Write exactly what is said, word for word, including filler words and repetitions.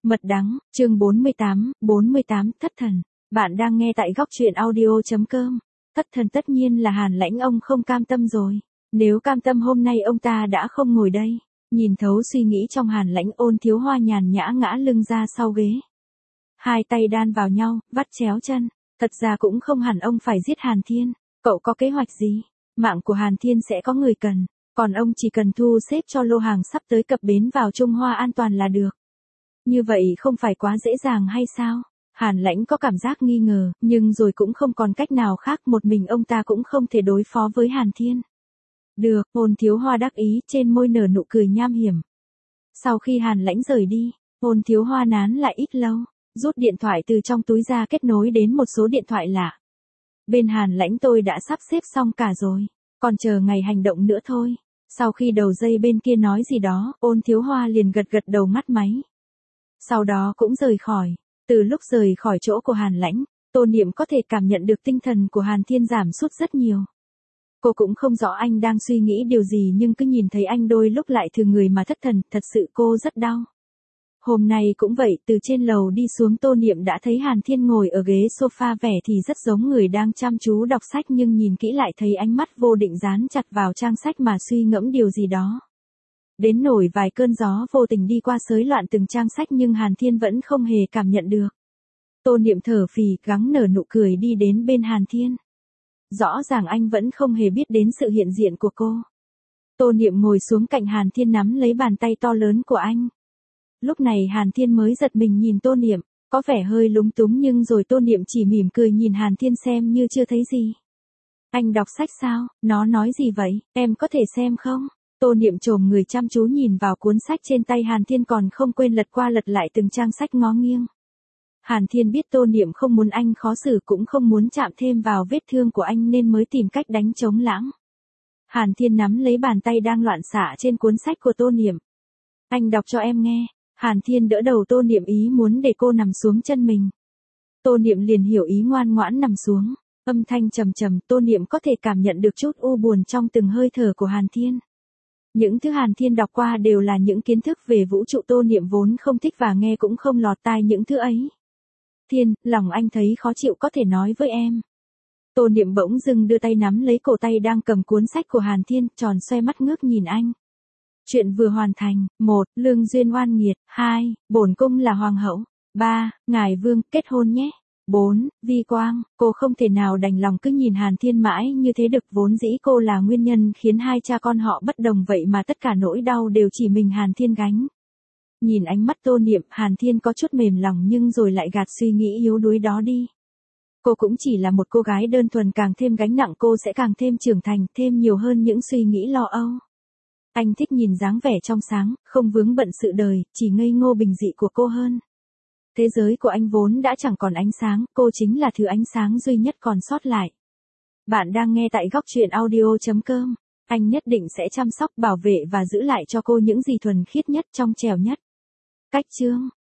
Mật đắng, chương bốn mươi tám, bốn mươi tám, thất thần. Bạn đang nghe tại góc truyện audio.com. Thất thần tất nhiên là Hàn Lãnh, ông không cam tâm rồi. Nếu cam tâm hôm nay ông ta đã không ngồi đây. Nhìn thấu suy nghĩ trong Hàn Lãnh, Ôn Thiếu Hoa nhàn nhã ngã lưng ra sau ghế. Hai tay đan vào nhau, vắt chéo chân. Thật ra cũng không hẳn ông phải giết Hàn Thiên. Cậu có kế hoạch gì? Mạng của Hàn Thiên sẽ có người cần. Còn ông chỉ cần thu xếp cho lô hàng sắp tới cập bến vào Trung Hoa an toàn là được. Như vậy không phải quá dễ dàng hay sao? Hàn Lãnh có cảm giác nghi ngờ, nhưng rồi cũng không còn cách nào khác, một mình ông ta cũng không thể đối phó với Hàn Thiên. Được, Ôn Thiếu Hoa đắc ý, trên môi nở nụ cười nham hiểm. Sau khi Hàn Lãnh rời đi, Ôn Thiếu Hoa nán lại ít lâu, rút điện thoại từ trong túi ra kết nối đến một số điện thoại lạ. Bên Hàn Lãnh, tôi đã sắp xếp xong cả rồi, còn chờ ngày hành động nữa thôi. Sau khi đầu dây bên kia nói gì đó, Ôn Thiếu Hoa liền gật gật đầu ngắt máy. Sau đó cũng rời khỏi. Từ lúc rời khỏi chỗ của Hàn Lãnh, Tô Niệm có thể cảm nhận được tinh thần của Hàn Thiên giảm sút rất nhiều. Cô cũng không rõ anh đang suy nghĩ điều gì, nhưng cứ nhìn thấy anh đôi lúc lại thường người mà thất thần, thật sự cô rất đau. Hôm nay cũng vậy, từ trên lầu đi xuống Tô Niệm đã thấy Hàn Thiên ngồi ở ghế sofa, vẻ thì rất giống người đang chăm chú đọc sách, nhưng nhìn kỹ lại thấy ánh mắt vô định dán chặt vào trang sách mà suy ngẫm điều gì đó. Đến nổi vài cơn gió vô tình đi qua xới loạn từng trang sách, nhưng Hàn Thiên vẫn không hề cảm nhận được. Tô Niệm thở phì, gắng nở nụ cười đi đến bên Hàn Thiên. Rõ ràng anh vẫn không hề biết đến sự hiện diện của cô. Tô Niệm ngồi xuống cạnh Hàn Thiên, nắm lấy bàn tay to lớn của anh. Lúc này Hàn Thiên mới giật mình nhìn Tô Niệm, có vẻ hơi lúng túng, nhưng rồi Tô Niệm chỉ mỉm cười nhìn Hàn Thiên xem như chưa thấy gì. Anh đọc sách sao? Nó nói gì vậy? Em có thể xem không? Tô Niệm chồm người chăm chú nhìn vào cuốn sách trên tay Hàn Thiên, còn không quên lật qua lật lại từng trang sách ngó nghiêng. Hàn Thiên biết Tô Niệm không muốn anh khó xử, cũng không muốn chạm thêm vào vết thương của anh, nên mới tìm cách đánh trống lãng. Hàn Thiên nắm lấy bàn tay đang loạn xạ trên cuốn sách của Tô Niệm. Anh đọc cho em nghe. Hàn Thiên đỡ đầu Tô Niệm, ý muốn để cô nằm xuống chân mình. Tô Niệm liền hiểu ý, ngoan ngoãn nằm xuống. Âm thanh trầm trầm, Tô Niệm có thể cảm nhận được chút u buồn trong từng hơi thở của Hàn Thiên. Những thứ Hàn Thiên đọc qua đều là những kiến thức về vũ trụ, Tô Niệm vốn không thích và nghe cũng không lọt tai những thứ ấy. Thiên, lòng anh thấy khó chịu, có thể nói với em. Tô Niệm bỗng dưng đưa tay nắm lấy cổ tay đang cầm cuốn sách của Hàn Thiên, tròn xoe mắt ngước nhìn anh. Chuyện vừa hoàn thành. Một. Lương duyên oan nghiệt. Hai. Bổn cung là hoàng hậu. Ba. Ngài vương, kết hôn nhé. Bốn. Vi quang. Cô không thể nào đành lòng cứ nhìn Hàn Thiên mãi như thế được, vốn dĩ cô là nguyên nhân khiến hai cha con họ bất đồng, vậy mà tất cả nỗi đau đều chỉ mình Hàn Thiên gánh. Nhìn ánh mắt Tô Niệm, Hàn Thiên có chút mềm lòng, nhưng rồi lại gạt suy nghĩ yếu đuối đó đi. Cô cũng chỉ là một cô gái đơn thuần, càng thêm gánh nặng cô sẽ càng thêm trưởng thành, thêm nhiều hơn những suy nghĩ lo âu. Anh thích nhìn dáng vẻ trong sáng, không vướng bận sự đời, chỉ ngây ngô bình dị của cô hơn. Thế giới của anh vốn đã chẳng còn ánh sáng, cô chính là thứ ánh sáng duy nhất còn sót lại. Bạn đang nghe tại góc truyện audio.com. Anh nhất định sẽ chăm sóc, bảo vệ và giữ lại cho cô những gì thuần khiết nhất, trong trẻo nhất. Cách chương